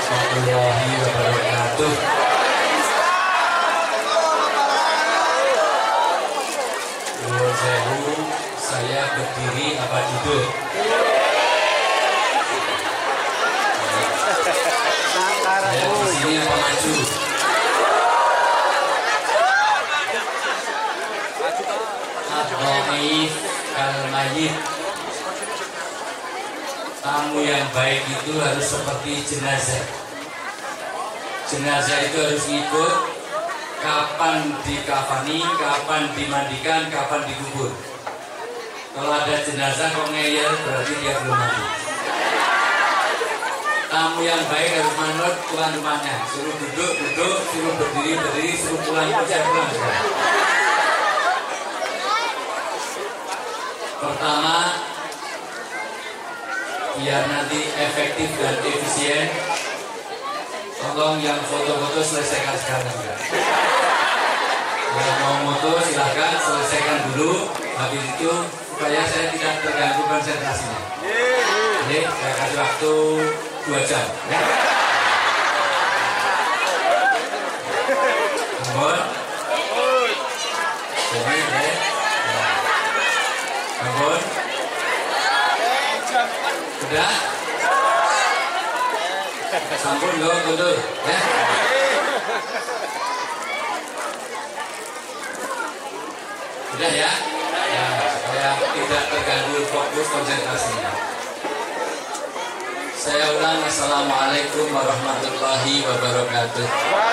warahmatullahi wabarakatuh. Nuwun sewu, saya berdiri apa duduk? Saya di sini apa maju? Al-Maif Al-Mayit. Tamu yang baik itu harus seperti jenazah. Jenazah itu harus ikut kapan dikafani, kapan dimandikan, kapan dikubur. Kalau ada jenazah kok ngeyel berarti dia belum mati. Tamu yang baik harus manut tuan rumahnya. Suruh duduk, duduk, suruh berdiri, berdiri, suruh pulang, pulang. Pertama, biar nanti efektif dan efisien, tolong yang foto-foto selesaikan sekarang ya. Yang mau foto silahkan selesaikan dulu, habis itu supaya saya tidak terganggu konsentrasinya. Jadi saya kasih waktu 2 jam ya. Mohon. Jadi ya. Mohon. Sudah? Sampun lo mundur ya. Sudah ya? Ya, supaya tidak terganggu fokus konsentrasinya. Saya ulang, assalamualaikum warahmatullahi wabarakatuh.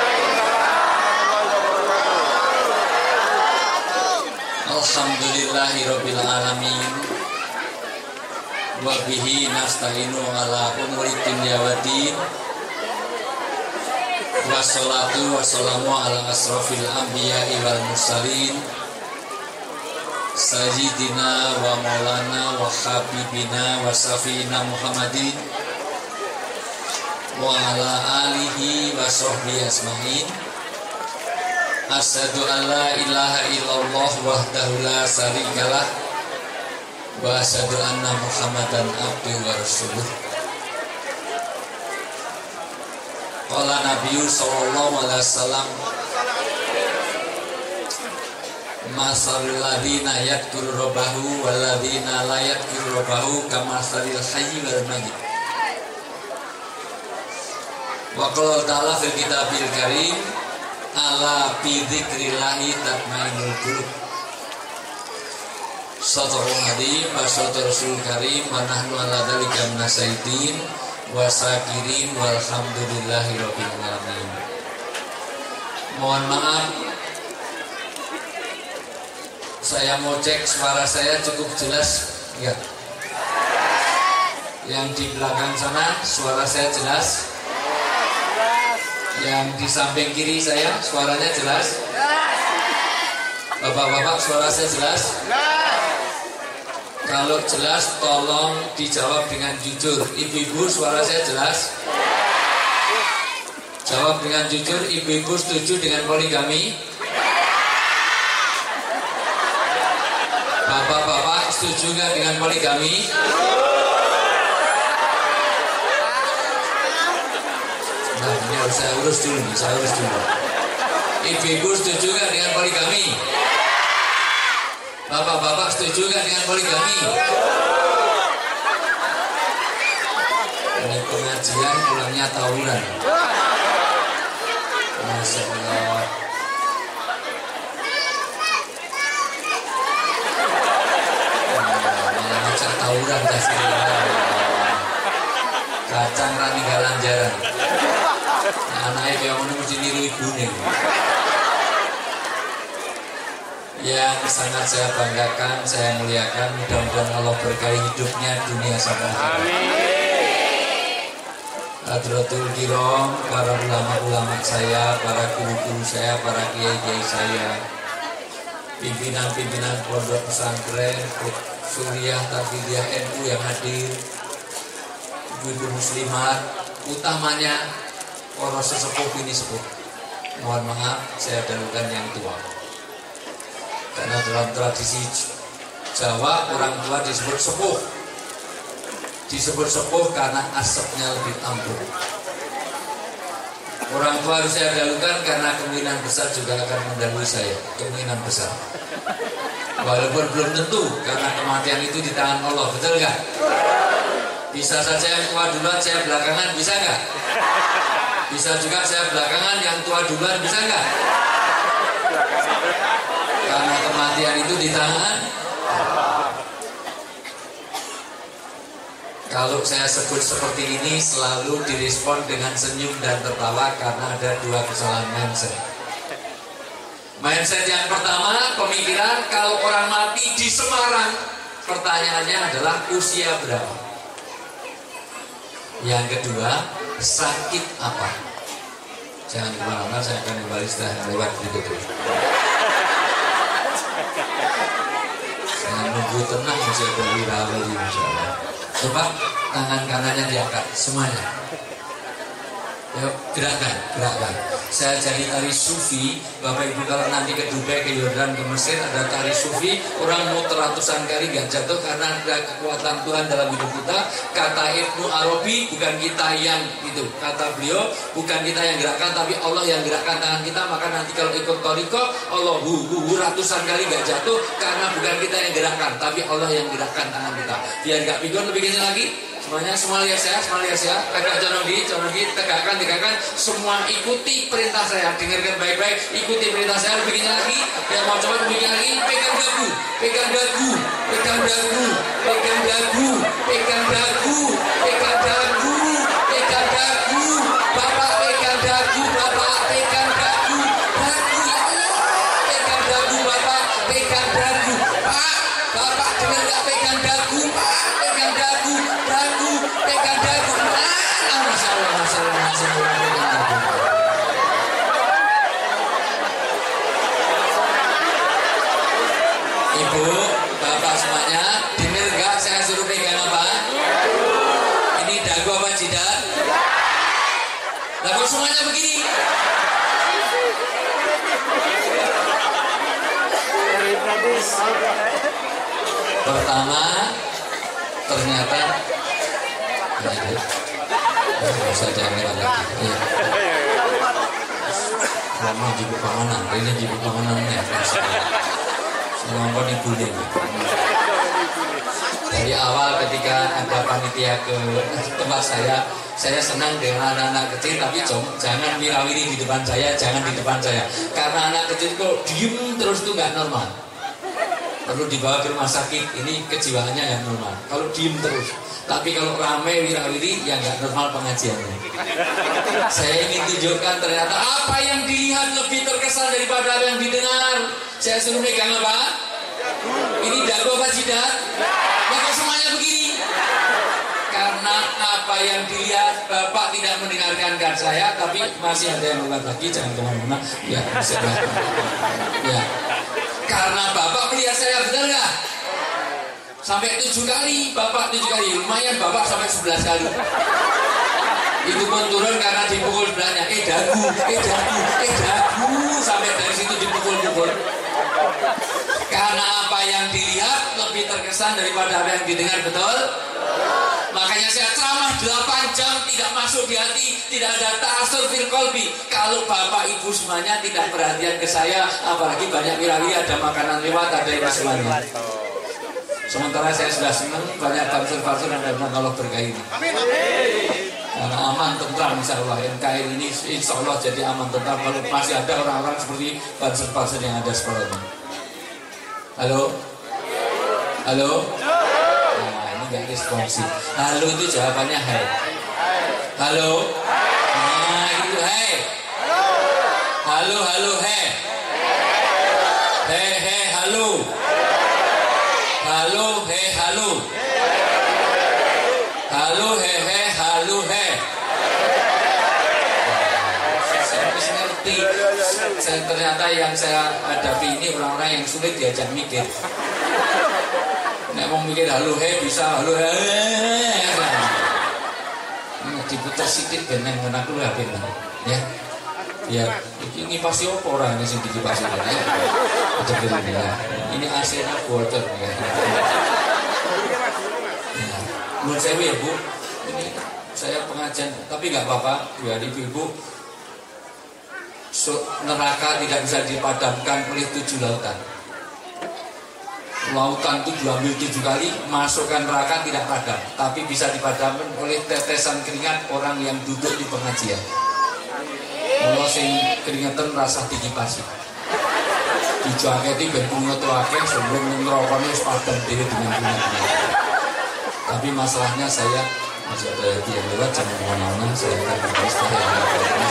Alhamdulillahirabbil alamin. Wa bihi nasta'inu ala umuri dunya waddin. Wassalatu wassalamu ala asrofil anbiya'i wal mursalin sayyidina wa maulana wa habibina wa safina Muhammadin wa ala alihi wa sahbihi asma'in. Asyhadu an la ilaha illallah wahdahu la syarikalah wa asyhadu anna Muhammadan abduhu wa rasuluh. Qala Nabi sallallahu alaihi wasallam, masalul ladzina yadhkuru rabbahu wal ladzina la yadhkuru rabbahu kamasalil hayyi wal mayyit. Wa qala ta'ala fil kitabil karim, ala bi dzikrillahi tatmainnul qulub. Sadaqul Nabi wa sadaqal Rasul Karim wa nahnu ala dzalika minasyaitin wa syakirin walhamdulillahirabbil alamin. Mohon maaf, saya mau cek suara saya cukup jelas ya. Yang di belakang sana suara saya jelas. Yang di samping kiri saya suaranya jelas. Bapak-bapak suara saya jelas. Kalau jelas tolong dijawab dengan jujur. Ibu-ibu suara saya jelas. Jawab dengan jujur. Ibu-ibu setuju dengan poligami? Bapak-bapak setuju nggak dengan poligami? Nah, ini harus saya urus dulu nih, saya urus dulu. Ibu-ibu setuju nggak dengan poligami? Bapak-bapak setuju nggak dengan poligami? Ini pengajian pulangnya tawuran. Masya Allah. Malah ngajak tawuran kasih. Kacang rani galanjaran. Anaknya kayak mana mesti niru ibunya. Yang sangat saya banggakan, saya muliakan, mudah-mudahan Allah berkahi hidupnya dunia sampai akhirat. Hadratul Kiram, para ulama-ulama saya, para guru-guru saya, para kiai-kiai saya, pimpinan-pimpinan pondok pesantren, Suriah, Tarbiyah NU yang hadir, ibu-ibu muslimat, utamanya para sesepuh ini sepuh. Mohon maaf, saya dahulukan yang tua. Karena dalam tradisi Jawa orang tua disebut sepuh. Disebut sepuh karena asapnya lebih ampuh. Orang tua harus saya dahulukan karena kemungkinan besar juga akan mendahului saya. Kemungkinan besar. Walaupun belum tentu, karena kematian itu di tangan Allah, betul nggak? Bisa saja yang tua duluan, saya belakangan, bisa nggak? Bisa juga saya belakangan, yang tua duluan, bisa nggak? Karena kematian itu di tangan. Kalau saya sebut seperti ini selalu direspon dengan senyum dan tertawa karena ada dua kesalahan mindset. Mindset yang pertama, pemikiran kalau orang mati di Semarang, pertanyaannya adalah usia berapa. Yang kedua, sakit apa. Jangan kemana-mana, saya akan kembali setelah lewat berikut itu. Jangan nunggu tenang, masih ada wirawiri insyaallah. Coba tangan kanannya diangkat semuanya. Yuk, gerakan. Saya jadi tari sufi. Bapak Ibu kalau nanti ke Dubai, ke Yordan, ke Mesir ada tari sufi. Orang muter ratusan kali gak jatuh karena ada kekuatan Tuhan dalam hidup kita. Kata Ibnu Arabi, bukan kita yang itu. Kata beliau, bukan kita yang gerakkan, tapi Allah yang gerakkan tangan kita. Maka nanti kalau ikut toriko, Allah ratusan kali gak jatuh karena bukan kita yang gerakkan, tapi Allah yang gerakkan tangan kita. Biar gak pikun, lebih gini lagi. Semuanya, semua lihat saya, tegak conogi, tegakkan, semua ikuti perintah saya, dengarkan baik-baik, ikuti perintah saya, bikin lagi, yang mau coba bikin lagi, pegang dagu, Bapak pegang dagu, Bapak pegang dagu, ya Allah, pegang dagu, Bapak pegang dagu, Pak, Bapak dengar nggak pegang dagu, Pak, pegang dagu, pegang dagu, Masya Allah, pegang dagu. Ibu, Bapak semuanya, dengar nggak saya suruh pegang apa? Ini dagu apa jidat? Lalu semuanya begini. Pertama, ternyata bisa jangan lagi. Lama jibu panganan, ini jibu panganannya. Ngomong ibu nih. Dari awal ketika ada panitia ke tempat saya senang dengan anak-anak kecil, tapi jangan wirawiri di depan saya, jangan di depan saya. Karena anak kecil kok diem terus tuh nggak normal. Perlu dibawa ke rumah sakit, ini kejiwaannya yang normal. Kalau diem terus, tapi kalau ramai wirawiri, ya nggak normal pengajiannya. Saya ingin tunjukkan ternyata apa yang dilihat lebih terkesan daripada apa yang didengar. Saya suruh megang apa? Ini dagu apa jidat? Maka semuanya begini. Karena apa yang dilihat, Bapak tidak mendengarkan saya, tapi masih ada yang lewat lagi, jangan kemana-mana. Ya, bisa ya. Karena Bapak melihat saya, benar nggak? Sampai 7 kali, Bapak 7 kali. Lumayan Bapak sampai 11 kali. Itu pun turun karena dipukul sebelahnya. Dagu. Sampai dari situ dipukul-pukul. Karena apa yang dilihat lebih terkesan daripada apa yang didengar, betul? Makanya saya ceramah 8 jam tidak masuk di hati, tidak ada ta'asur fil qalbi. Kalau Bapak Ibu semuanya tidak perhatian ke saya, apalagi banyak wirawiri, ada makanan lewat, ada ini semuanya. Sementara saya sudah senang banyak fansur yang ada kalau berkah ini. Karena aman tentram insya Allah. NKRI ini insya Allah jadi aman tentram kalau masih ada orang-orang seperti fansur yang ada seperti ini. Halo? Nah, ini gak responsif. Halo itu jawabannya hai. Halo? Nah gitu hai. Halo hai. Halo. Halo halo. Saya bisa ngerti. Ternyata yang saya hadapi ini orang-orang yang sulit diajak mikir. Nek mau mikir halo bisa halo diputar sedikit beneng aku lah beneng ya. Ya, ini pasti orang yang sing dikipasi ya. Ini AC-nya bocor ya. Menurut saya ya Bu, ini saya pengajian, tapi nggak apa-apa, biar ibu-ibu neraka tidak bisa dipadamkan oleh 7 lautan. Lautan itu diambil 7 kali, masukkan neraka tidak padam, tapi bisa dipadamkan oleh tetesan keringat orang yang duduk di pengajian. Kalau sing keringetan rasa dikipasi, dijaketi ben keringet akeh sebelum neraka wis padam dhewe dengan keringatnya. Tapi masalahnya saya masih ada yang lewat, jangan kemana-mana, saya akan berbicara.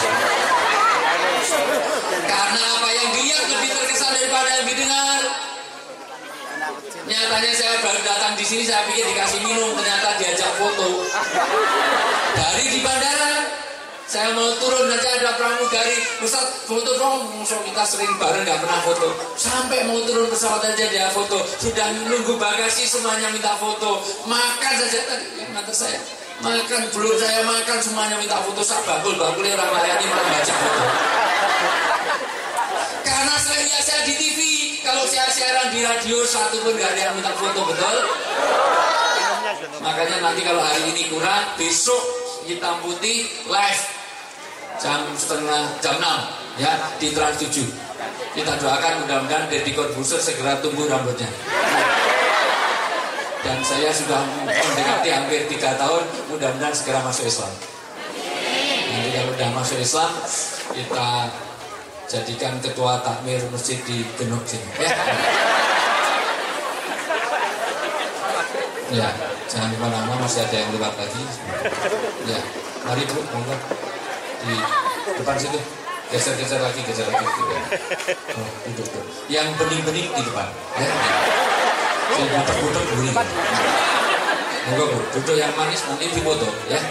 Karena apa yang dilihat lebih terkesan daripada yang didengar. Nyatanya saya baru datang di sini, saya pikir dikasih minum, ternyata diajak foto. Dari di bandara, saya mau turun aja ada pramugari, Ustaz foto dong, musuh kita sering bareng nggak pernah foto. Sampai mau turun pesawat aja dia foto, sudah nunggu bagasi semuanya minta foto. Makan saja tadi yang nganter saya, makan belum saya makan semuanya minta foto. Saya bakul-bakulnya orang layani malah baca foto. Karena selain lihat saya di TV, kalau saya siaran di radio satu pun gak ada yang minta foto, betul? Makanya nanti kalau hari ini kurang, besok hitam putih live jam 6 ya di Trans 7. Kita doakan mudah-mudahan Deddy Corbuzier segera tumbuh rambutnya. Dan saya sudah mendekati hampir 3 tahun, mudah-mudahan segera masuk Islam. Nanti kalau sudah masuk Islam, kita jadikan ketua takmir masjid di Genuk sini. Ya, jangan kemana-mana, masih ada yang lewat lagi. Ya, mari Bu, monggo di depan situ. Geser lagi. Oh, duduk. Yang bening-bening di depan. Ya. Yang putar-putar begini. Monggo Bu, duduk yang manis nanti dipoto ya.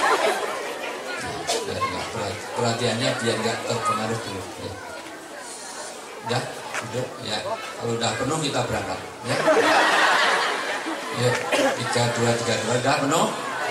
Perhatiannya biar nggak terpengaruh dulu ya. Udah, duduk ya. Kalau udah penuh kita berangkat ya. Ya, 3-2 udah penuh.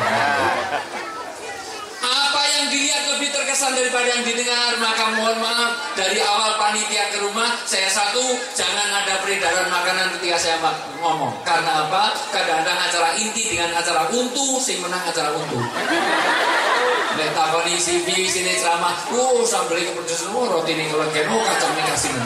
Apa yang dilihat lebih terkesan daripada yang didengar, maka mohon maaf dari awal panitia ke rumah saya satu, jangan ada peredaran makanan ketika saya ngomong. Karena apa? Kadang-kadang acara inti dengan acara untu, sing menang acara untu. Nek takoni CV sini ceramah, sambel iki pedes semua, roti ning legen, kacang ning kasih.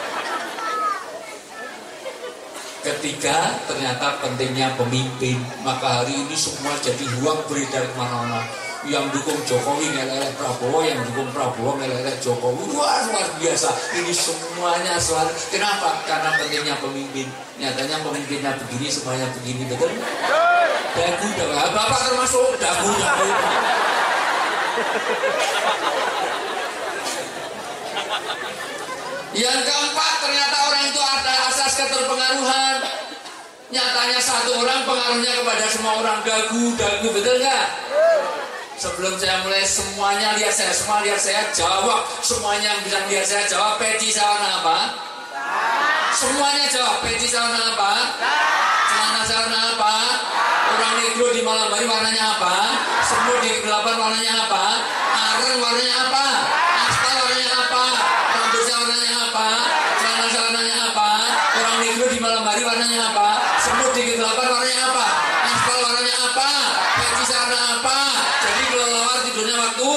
Ketiga, ternyata pentingnya pemimpin. Maka hari ini semua jadi ruang beredar kemana-mana. Yang dukung Jokowi ngeleleh Prabowo, yang dukung Prabowo ngeleleh Jokowi. Wah, luar biasa. Ini semuanya selalu. Kenapa? Karena pentingnya pemimpin. Nyatanya pemimpinnya begini, semuanya begini, betul? Dagu, Bapak termasuk dagu. Yang keempat, ternyata orang itu ada asas keterpengaruhan. Nyatanya satu orang pengaruhnya kepada semua orang. Dagu, betul nggak? Sebelum saya mulai semuanya lihat saya, semua lihat saya, jawab. Semuanya yang bilang lihat saya jawab. Peci saya warna apa? Semuanya jawab. Peci saya warna apa? Celana saya warna apa? Orang negro di malam hari warnanya apa? Semut di kegelapan warnanya apa? Aren warnanya apa? Aspal warnanya apa? Rambut saya warnanya apa? Celana saya warnanya apa? Orang negro di malam hari warnanya apa? Semut di kegelapan warnanya apa? Aspal warnanya apa? Peci saya warna apa? Jadi kelelawar tidurnya waktu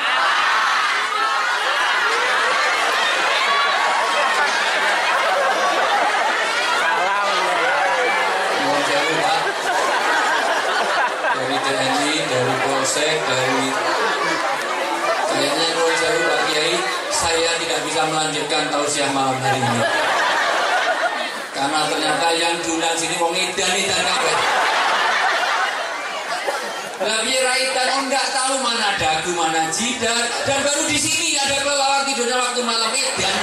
dari TNI, dari Polsek, dari kayaknya kalau jauh Pak Kiai, saya tidak bisa melanjutkan tausiah malam hari ini. Karena ternyata yang diundang sini mau ngidan kabeh. Lah piye raitan enggak tahu mana dagu, mana jidat, dan baru di sini ada kelelawar tidurnya waktu malam edan.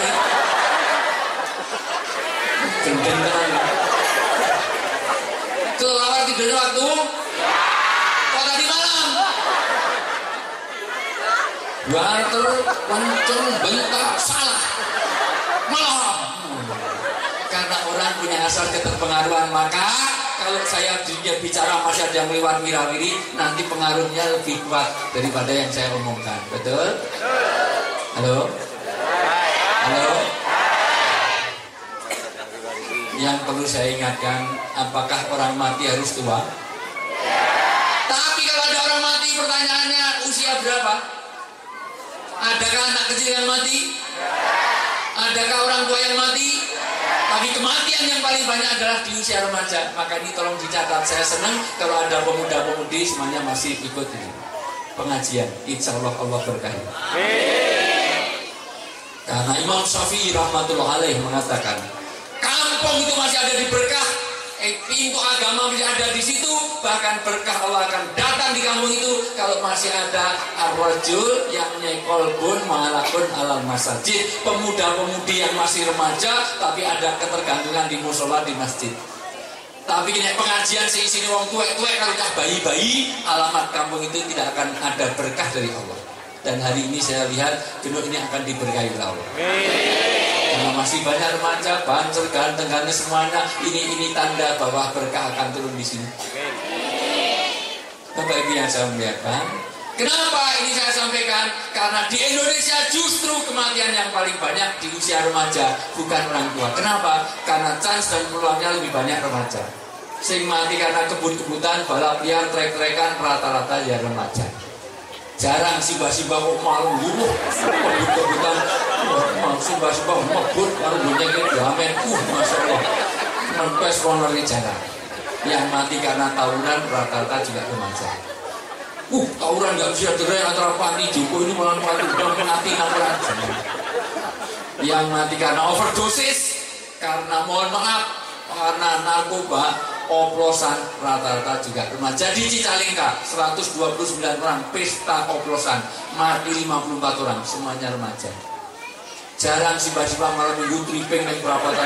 Gendeng tenan. Kelelawar tidurnya waktu tadi malam. Banter, kenceng, bentak, salah. Malam. Karena orang punya asal keterpengaruhan, maka kalau saya bicara masih ada yang lewat wirawiri, nanti pengaruhnya lebih kuat daripada yang saya omongkan. Betul? Halo? Halo? Yang perlu saya ingatkan, apakah orang mati harus tua? Tapi kalau ada orang mati, pertanyaannya usia berapa? Adakah anak kecil yang mati? Adakah orang tua yang mati? Tapi kematian yang paling banyak adalah di usia remaja. Maka ini tolong dicatat. Saya senang kalau ada pemuda-pemudi semuanya masih ikut ini pengajian. Insya Allah Allah berkahi. Karena Imam Syafi'i rahmatullah alaih mengatakan, kampung itu masih ada di berkah, pintu agama masih ada di situ, bahkan berkah Allah akan datang di kampung itu kalau masih ada ar-rajul yang nyekolbun ma'alakun alal masajid, pemuda-pemudi yang masih remaja tapi ada ketergantungan di musola di masjid. Tapi ini pengajian seisi wong tuwek-tuwek kalau cah bayi-bayi, alamat kampung itu tidak akan ada berkah dari Allah. Dan hari ini saya lihat Genuk ini akan diberkahi oleh Allah. Karena masih banyak remaja, bancer, ganteng-ganteng semuanya. Ini tanda bahwa berkah akan turun di sini. Bapak Ibu yang saya muliakan, kenapa ini saya sampaikan? Karena di Indonesia justru kematian yang paling banyak di usia remaja, bukan orang tua. Kenapa? Karena chance dan peluangnya lebih banyak remaja. Sing mati karena kebut-kebutan, balap liar, trek-trekan, rata-rata ya remaja. Jarang simbah-simbah kok malu kebut-kebutan, simbah-simbah ngebut baru bunyinya gamen. Masya Allah, nempes ronernya jarang. Yang mati karena tawuran rata-rata juga remaja. Tawuran nggak bisa cerai antara Panti Joko ini malah mati udah mati namuran. Yang mati karena overdosis, karena mohon maaf, karena narkoba, oplosan rata-rata juga remaja. Di Cicalengka 129 orang pesta oplosan, mati 54 orang, semuanya remaja. Jarang simbah-simbah malam minggu tripping naik perapatan.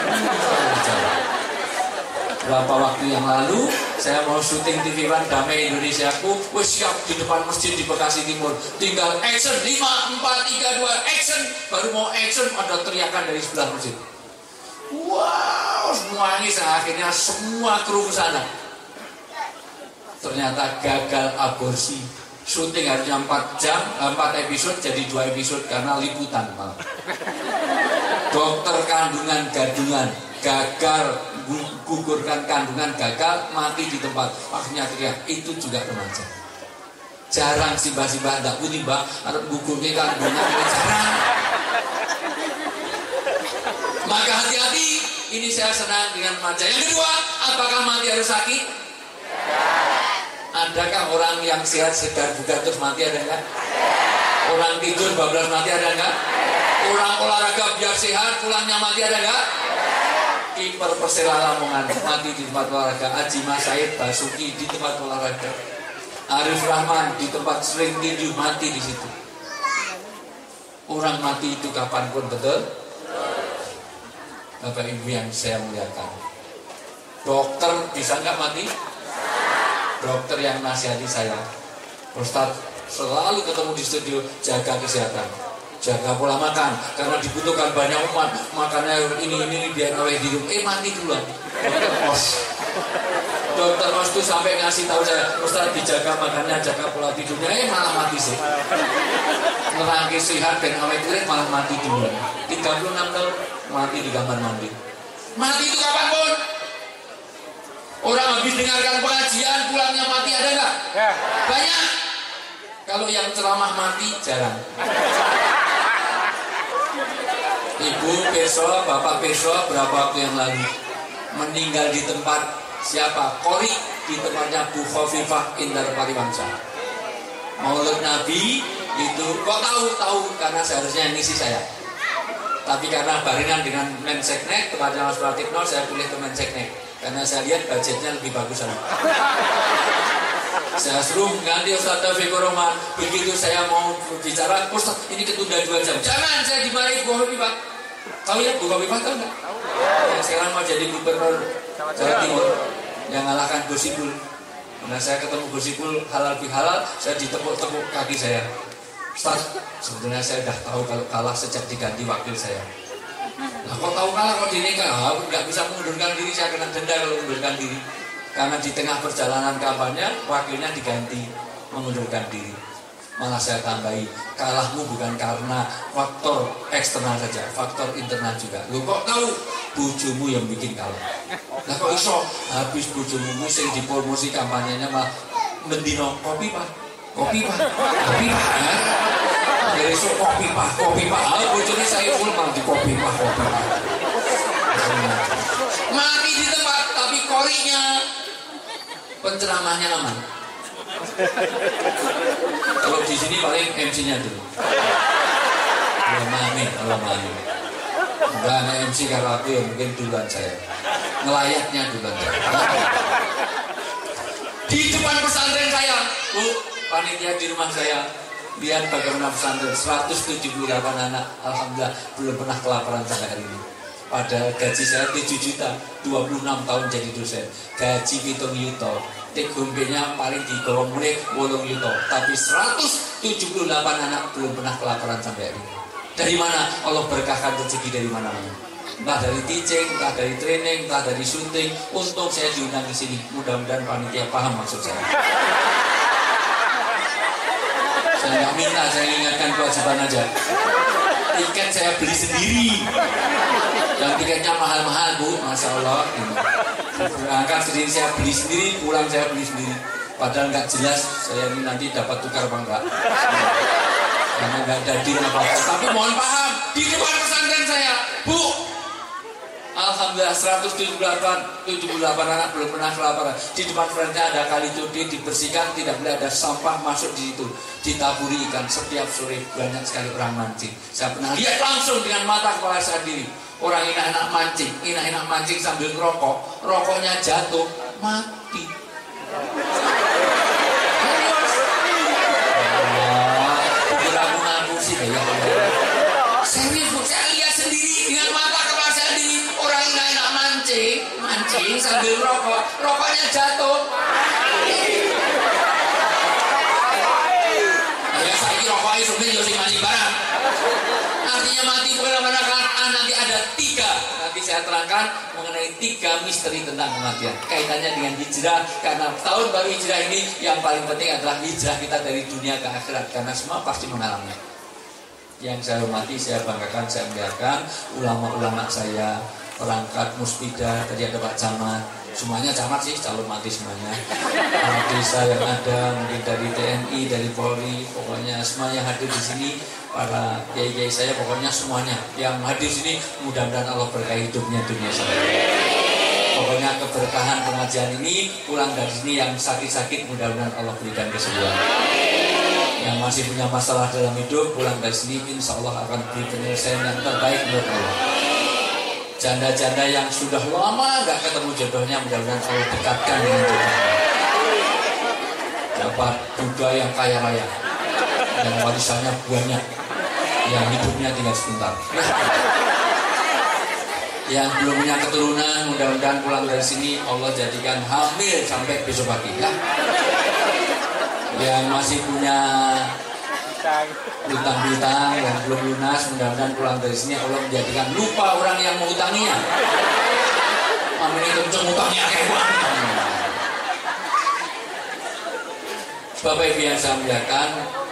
Berapa waktu yang lalu saya mau syuting TV One Damai Indonesiaku, wes siap di depan masjid di Bekasi Timur, tinggal action 5, 4, 3, 2 action, baru mau action ada teriakan dari sebelah masjid. Wow, semua ini akhirnya semua kru ke sana. Ternyata gagal aborsi. Syuting harusnya 4 jam, 4 episode jadi 2 episode karena liputan malah. Dokter kandungan gadungan gagal, gugurkan kandungan gagal, mati di tempat. Akhirnya teriak, itu juga remaja. Jarang simbah-simbah ndak putih mbak, ada gugurnya kandungan jarang. Maka hati-hati, ini saya senang dengan remaja. Yang kedua, apakah mati harus sakit? Adakah orang yang sehat segar bugar terus mati, ada enggak? Orang tidur bablas mati, ada enggak? Orang olahraga biar sehat pulangnya mati, ada enggak? Kiper Persela Lamongan mati di tempat olahraga. Haji Mas Said Basuki di tempat olahraga. Arif Rahman di tempat sering tinju mati di situ. Orang mati itu kapanpun, betul? Bapak Ibu yang saya muliakan, dokter bisa nggak mati? Dokter yang nasihati saya, Ustadz selalu ketemu di studio, jaga kesehatan, jaga pola makan, karena dibutuhkan banyak umat, makannya ini biar awet di rumah. Mati duluan. Dokter Mas itu sampai ngasih tahu saya, Ustadz dijaga makannya, jaga pola tidurnya, malah mati sih. Nerangke sehat dan awet malah mati duluan. 36 tahun mati di kamar mandi. Mati itu kapanpun. Orang habis dengarkan pengajian pulangnya mati, ada nggak? Ya. Banyak. Kalau yang ceramah mati jarang. Ibu besok, bapak besok berapa waktu yang lalu meninggal di tempat siapa? Kori, di tempatnya Bu Khofifah Indar Pariwangsa. Maulid Nabi itu kok tahu karena seharusnya ngisi saya. Tapi karena barengan dengan Menseknek, tempatnya Mas Pratikno, saya pilih ke Menseknek karena saya lihat budgetnya lebih bagus sana. Saya suruh ganti Ustaz Taufikur Rahman. Begitu saya mau bicara, Ustaz ini ketunda 2 jam. Jangan, saya dimarahi Bu Khofifah. Tahu ya Bu Khofifah, tahu nggak? Yang sekarang mau jadi gubernur Jawa Timur, yang ngalahkan Gus Ipul. Nah saya ketemu Gus Ipul halal bihalal, saya ditepuk-tepuk kaki saya. Ustaz, sebetulnya saya sudah tahu kalau kalah sejak diganti wakil saya. Nah kok tahu kalah kok dinikah? Aku nggak bisa mengundurkan diri, saya kena denda kalau mengundurkan diri. Karena di tengah perjalanan kampanye wakilnya diganti, mengundurkan diri. Malah saya tambahi, kalahmu bukan karena faktor eksternal saja, faktor internal juga. Lu kok tahu? Bojomu yang bikin kalah. Nah kok iso habis bojomu sing dipromosi kampanyenya malah mendino kopi pak. Kopi pak. Dari besok kopi pak. Bojone saya full malah di kopi pak. Mati di tempat, tapi korinya penceramahnya aman. Kalau di sini paling MC-nya dulu. Allah mami. Enggak ada MC kalau aku ya mungkin duluan saya. Ngelayaknya duluan saya. Di depan pesantren saya, Bu, panitia di rumah saya, lihat bagaimana pesantren 178 anak, alhamdulillah belum pernah kelaparan sampai hari ini. Padahal gaji saya 7 juta, 26 tahun jadi dosen. Gaji 7 yuto, tek gombenya paling di bawah mulai 8 yuto. Tapi 178 anak belum pernah kelaparan sampai hari ini. Dari mana? Allah berkahkan rezeki dari mana-mana. Entah dari teaching, entah dari training, entah dari syuting. Untung saya diundang di sini. Mudah-mudahan panitia paham maksud saya. Saya nggak minta, saya ingatkan kewajiban aja. Tiket saya beli sendiri. Dan tiketnya mahal-mahal, Bu, masya Allah. Berangkat sendiri saya beli sendiri, pulang saya beli sendiri. Padahal nggak jelas saya ini nanti dapat tukar apa enggak. Karena nggak ada deal apa-apa. Tapi mohon paham, di depan pesantren saya, Bu, alhamdulillah 178 anak belum pernah kelaparan. Di depan pesantren ada kali cudi dibersihkan, tidak boleh ada sampah masuk di situ. Ditaburi ikan setiap sore, banyak sekali orang mancing. Saya pernah lihat langsung dengan mata kepala saya sendiri. Orang enak-enak mancing sambil ngerokok, rokoknya jatuh, mati. Serius, Bu, saya lihat sendiri dengan mata kepala saya sendiri. Orang enak mancing sambil rokok, rokoknya jatuh. Ya saya rokoknya sebenarnya jadi mancing barang. Artinya mati bukan apa-apa. Nanti ada 3. Nanti saya terangkan mengenai 3 misteri tentang kematian. Kaitannya dengan hijrah. Karena tahun baru hijrah ini yang paling penting adalah hijrah kita dari dunia ke akhirat. Karena semua pasti mengalaminya. Yang saya hormati, saya banggakan, saya muliakan ulama-ulama saya, perangkat Muspida, tadi ada Pak Camat, semuanya camat sih, calon mati semuanya. Anak desa yang ada, mungkin dari TNI, dari Polri, pokoknya semua yang hadir di sini, para kiai-kiai saya, pokoknya semuanya yang hadir di sini, mudah-mudahan Allah berkahi hidupnya dunia saya. Pokoknya keberkahan pengajian ini, pulang dari sini yang sakit-sakit, mudah-mudahan Allah berikan kesembuhan. Yang masih punya masalah dalam hidup, pulang dari sini insya Allah akan beri penyelesaian yang terbaik menurut Allah. Janda-janda yang sudah lama gak ketemu jodohnya, mudah-mudahan Allah dekatkan dengan jodohnya. Dapat budak yang kaya raya, yang warisannya banyak, yang hidupnya tinggal sebentar. Yang belum punya keturunan, mudah-mudahan pulang dari sini Allah jadikan hamil sampai besok pagi ya. Yang masih punya hutang-hutang yang belum lunas, mudah-mudahan pulang dari sini Allah menjadikan lupa orang yang menghutanginya. Amin, itu hutangnya hewan. Bapak Ibu yang saya muliakan,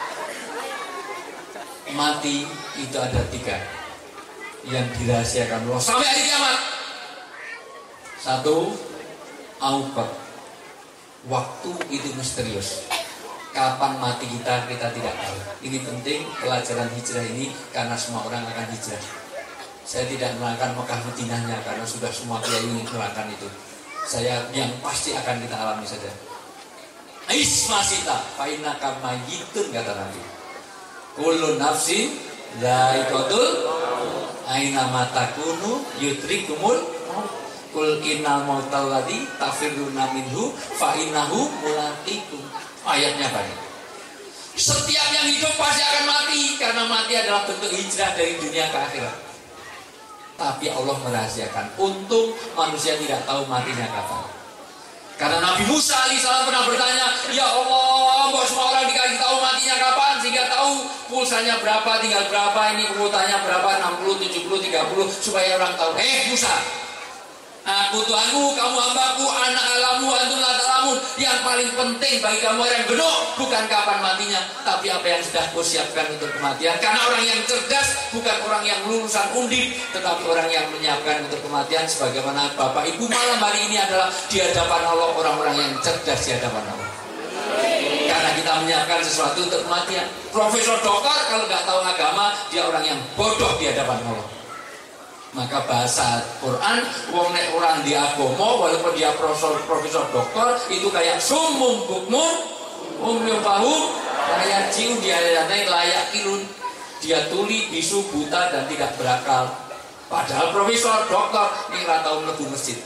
mati itu ada 3 yang dirahasiakan Allah sampai hari kiamat. 1, auqat. Waktu itu misterius. Kapan mati kita tidak tahu. Ini penting pelajaran hijrah ini karena semua orang akan hijrah. Saya tidak menerangkan Mekah Madinahnya karena sudah semua kiai menerangkan itu. Saya yang pasti akan kita alami saja. Ismasita, fainaka mayyitun kata Nabi. Kullu nafsin dha'iqatul aina matakunu yudrikumul kul innal mautal ladzi tafirruna minhu fa innahu mulaqikum. Ayatnya banyak. Setiap yang hidup pasti akan mati karena mati adalah bentuk hijrah dari dunia ke akhirat. Tapi Allah merahasiakan. Untung manusia tidak tahu matinya kapan. Karena Nabi Musa alaihissalam pernah bertanya, ya Allah, bahwa semua orang dikasih tahu matinya kapan sehingga tahu pulsanya berapa, tinggal berapa, ini kuotanya berapa, 60, 70, 30 supaya orang tahu. Musa, aku Tuhanmu, kamu hambaku, anak alamu, antum la ta'lamun. Yang paling penting bagi kamu orang benuk bukan kapan matinya, tapi apa yang sudah kau siapkan untuk kematian. Karena orang yang cerdas bukan orang yang lulusan undip, tetapi orang yang menyiapkan untuk kematian. Sebagaimana Bapak Ibu malam hari ini adalah di hadapan Allah, orang-orang yang cerdas di hadapan Allah. Karena kita menyiapkan sesuatu untuk kematian. Profesor doktor kalau nggak tahu agama, dia orang yang bodoh di hadapan Allah. Maka bahasa Quran, wong nek orang di agama walaupun dia profesor doktor itu kayak sumum bukmun umum pahum layak cium dia layak kilun, dia tuli bisu buta dan tidak berakal. Padahal profesor doktor ini nggak tahu mlebu masjid.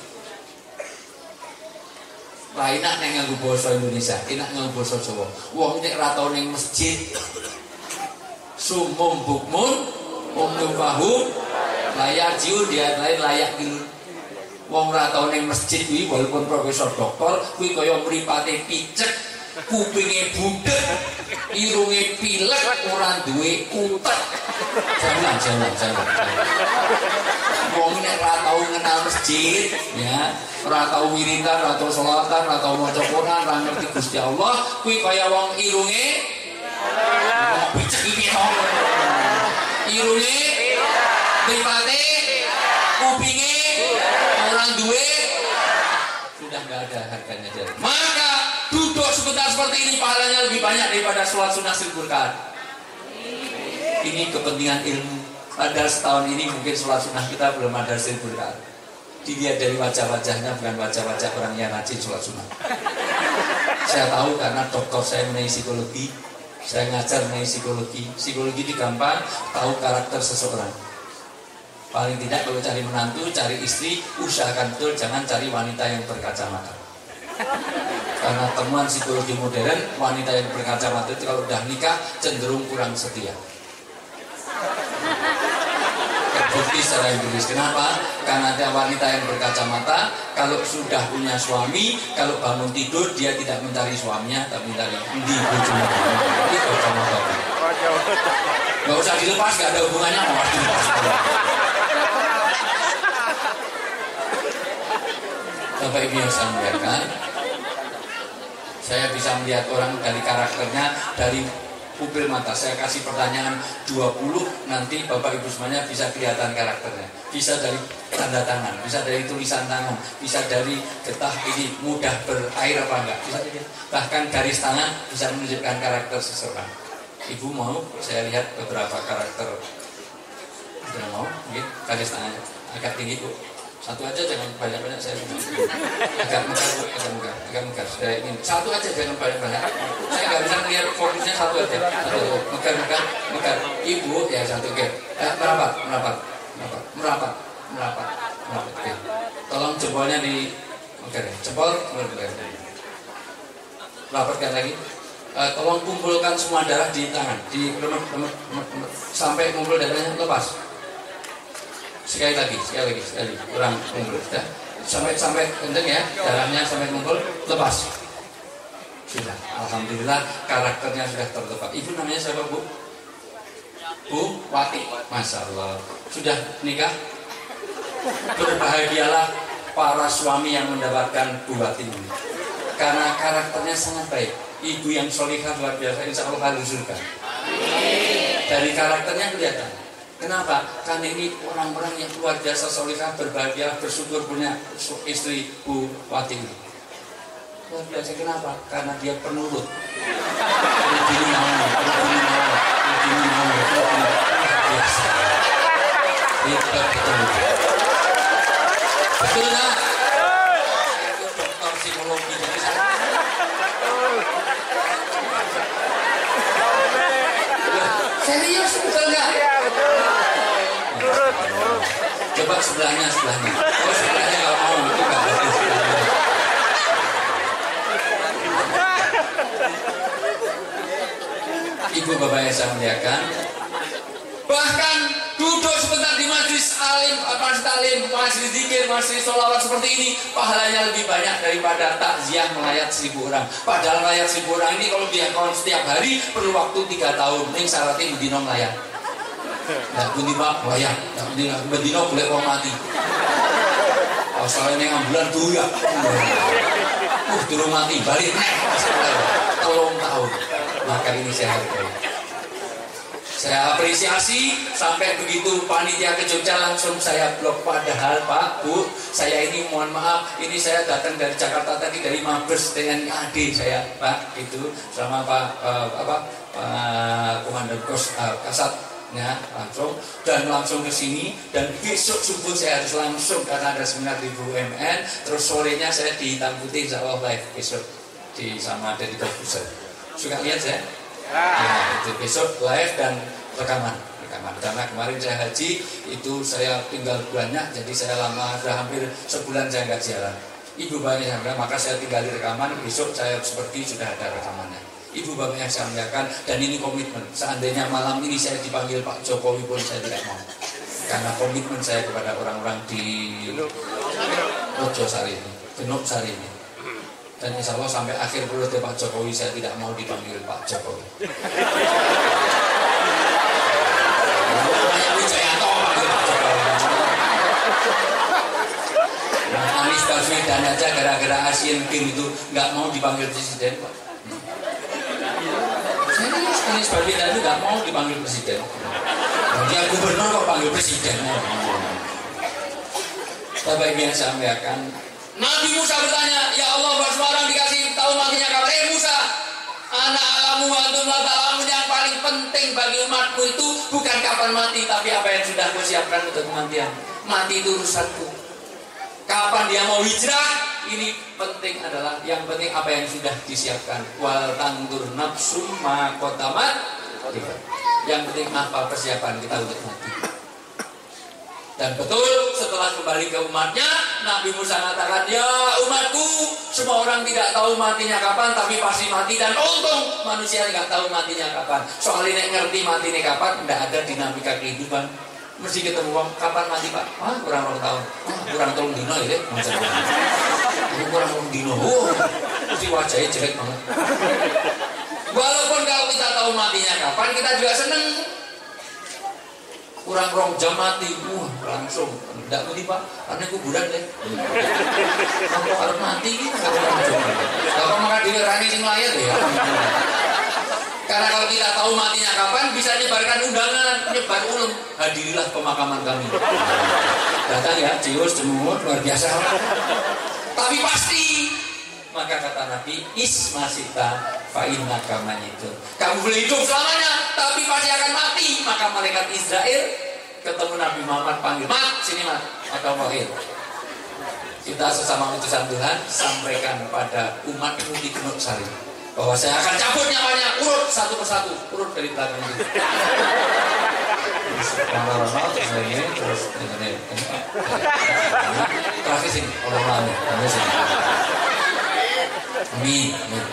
Lah enak neng nganggo basa Indonesia, enak nganggo basa Jawa. Wong nek ora tau ning masjid sumum bukmun umum pahum layak jiu dia lain layak gitu. Wong ora tau ning masjid kuwi walaupun profesor doktor kuwi kaya mripate picek, kupinge budek, irunge pilek, ora duwe utek. Jangan. Wong nek ora tau kenal masjid ya, ora tau wiridan, ora tau sholatan, ora tau maca Quran, ora ngerti Gusti Allah, kuwi kaya wong irunge picek iki to. Irunge pripate kupinge orang duwe sudah nggak ada harganya jadi. Maka duduk sebentar seperti ini pahalanya lebih banyak daripada sholat sunnah silburkan. Ini kepentingan ilmu. Padahal setahun ini mungkin sholat sunnah kita belum ada silburkan. Dilihat dari wajah-wajahnya bukan wajah-wajah orang yang rajin sholat sunnah. Saya tahu karena dokter saya mengenai psikologi, saya ngajar mengenai psikologi. Psikologi itu gampang tahu karakter seseorang. Paling tidak kalau cari menantu, cari istri, usahakan betul jangan cari wanita yang berkacamata. Karena temuan psikologi modern, wanita yang berkacamata itu kalau udah nikah cenderung kurang setia. Terbukti secara empiris. Kenapa? Karena ada wanita yang berkacamata, kalau sudah punya suami, kalau bangun tidur dia tidak mencari suaminya, tapi mencari di bojone. Ini kacamata. Gak usah dilepas, gak ada hubungannya sama dilepas. Bapak Ibu yang saya muliakan, saya bisa melihat orang dari karakternya, dari pupil mata. Saya kasih pertanyaan 20, nanti Bapak Ibu semuanya bisa kelihatan karakternya. Bisa dari tanda tangan, bisa dari tulisan tangan, bisa dari getah ini mudah berair apa enggak, bisa bahkan garis tangan bisa menunjukkan karakter seseorang. Ibu mau saya lihat beberapa karakter. Tidak mau, mungkin garis tangannya agak tinggi Bu. Satu aja jangan banyak-banyak saya agak megar. Saya ingin satu aja jangan banyak-banyak. Saya nggak bisa melihat fokusnya satu aja. Megar. Ibu ya satu ke. Merapat. Oke. Tolong jempolnya di megar. Jempol. Rapatkan lagi. Tolong kumpulkan semua darah di tangan, di lemet sampai kumpul darahnya lepas. Sekali lagi, kurang kumpul, sudah. Sampai kenceng ya, darahnya sampai kumpul, lepas. Sudah, alhamdulillah karakternya sudah terlepas. Ibu namanya siapa Bu? Bu Wati, Masya Allah. Sudah nikah? Berbahagialah para suami yang mendapatkan Bu Wati ini, karena karakternya sangat baik. Ibu yang solihah luar biasa, insya Allah harus surga. Dari karakternya kelihatan. Kenapa? Karena ini orang-orang yang luar biasa solihah, berbahagia, bersyukur punya istri Bu Wati. Luar biasa. Kenapa? Karena dia penurut. Begini mau. Biasa. Betul nggak? Saya itu dokter psikologi. Serius betul nggak? Coba sebelahnya. Oh sebelahnya nggak mau, itu nggak bagus. Ibu bapak yang saya muliakan, bahkan duduk sebentar di majlis alim, majlis zikir, majlis sholawat seperti ini, pahalanya lebih banyak daripada takziah melayat 1000 orang. Padahal melayat 1000 orang ini kalau setiap hari perlu waktu 3 tahun. Ini syaratnya bedino melayat. Nggak bunyi pak melayat, nggak bedino boleh orang mati. Soalnya ngambulan tuh ya. Dulu mati balik tolong tahun. Maka ini saya hargai. Saya apresiasi sampai begitu panitia ke Jogja langsung saya blok. Padahal Pak Bu saya ini mohon maaf, ini saya datang dari Jakarta tadi dari Mabes TNI AD saya Pak, itu sama Pak Komandan Kasat ya, langsung ke sini, dan besok subuh saya harus langsung karena ada seminar di BUMN, terus sorenya saya di Hitam Putih insya Allah live besok sama Deddy Corbuzier. Suka lihat saya? Ya, itu besok live dan rekaman karena kemarin saya haji itu saya tinggal banyak, jadi saya lama, sudah hampir sebulan saya nggak jalan. Ibu banyak yang maka saya tinggal di rekaman, besok saya seperti sudah ada rekamannya. Ibu bapak yang saya muliakan, dan ini komitmen. Seandainya malam ini saya dipanggil Pak Jokowi pun saya tidak mau, karena komitmen saya kepada orang-orang di Rojosari ini, Genuk Sari ini. Dan insya Allah sampai akhir periode Pak Jokowi saya tidak mau dipanggil Pak Jokowi. Anies Baswedan aja gara-gara Asian Games itu nggak mau dipanggil presiden Pak. Anies Baswedan itu nggak mau dipanggil presiden. Dia gubernur kok panggil presiden. Bapak Ibu yang saya muliakan, Nabi Musa bertanya, ya Allah bersuara dikasih tahu matinya kapan? Musa, anak alamu antum alamu, yang paling penting bagi umatku itu bukan kapan mati, tapi apa yang sudah kau siapkan untuk kematian. Mati itu urusanku. Kapan dia mau hijrah, ini penting adalah yang penting apa yang sudah disiapkan. Wal tangdur nafsum ma qatamat. Yang penting apa persiapan kita untuk mati. Dan betul setelah kembali ke umatnya, Nabi Musa mengatakan, ya umatku, semua orang tidak tahu matinya kapan, tapi pasti mati. Dan untung manusia tidak tahu matinya kapan. Soalnya ngerti matinya kapan, tidak ada dinamika kehidupan. Mesti ketemu orang, kapan mati Pak? Kurang 2 tahun. Kurang 3 dino ya, kurang 3 dino. Mesti wajahnya jelek banget. Walaupun kalau kita tahu matinya kapan, kita juga seneng. Kurang 2 jam mati, langsung. Tidak mesti Pak, karena kuburan deh. Kalau harus mati, kalau maka diwerani sing layar ya. Karena kalau kita tahu matinya kapan, bisa nyebarkan undangan, nyebar ulum. Hadirilah pemakaman kami. Datang ya, cius, jemur, luar biasa. Tapi pasti. Maka kata Nabi, ismasita fa'inna kaman itu. Kamu boleh hidup selamanya, tapi pasti akan mati. Maka malaikat Israel ketemu Nabi Muhammad panggil, Mat, sini Mat, atau Wahid. Kita sesama utusan Tuhan, sampaikan pada umatmu di Genuk Sari bahwa saya akan cabut nyawanya, urut satu persatu, urut dari belakang itu. Terus terus ini, terakhir sini, Allah sini. Amin.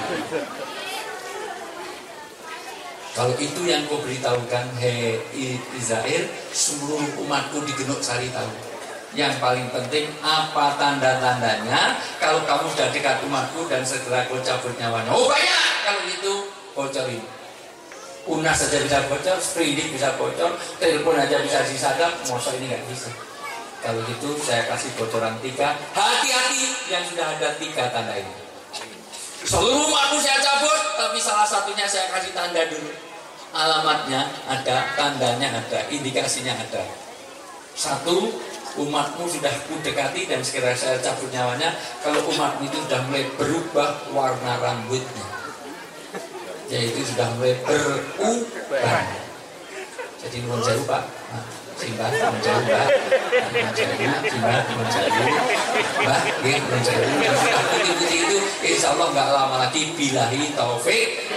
Kalau itu yang kau beritahukan, hei Israel, seluruh umatku di Genuk Sari tahu. Yang paling penting apa tanda-tandanya kalau kamu sudah dekat umatku dan segera kau cabut nyawanya. Oh banyak, kalau itu bocorin. Unas saja bisa bocor, sprindik bisa bocor, telepon aja bisa disadap, masa ini nggak bisa. Kalau gitu saya kasih bocoran 3. Hati-hati yang sudah ada 3 tanda ini. Seluruh umatku saya cabut, tapi salah satunya saya kasih tanda dulu. Alamatnya ada, tandanya ada, indikasinya ada. 1, umatmu sudah kudekati dan segera saya cabut nyawanya kalau umatmu itu sudah mulai berubah warna rambutnya, yaitu sudah mulai berubah. Jadi menjauh Pak, simbah menjauh Mbak, simbah menjauh Mbak, menjauh. Sudah putih-putih itu, insya Allah nggak lama lagi bilahi taufik.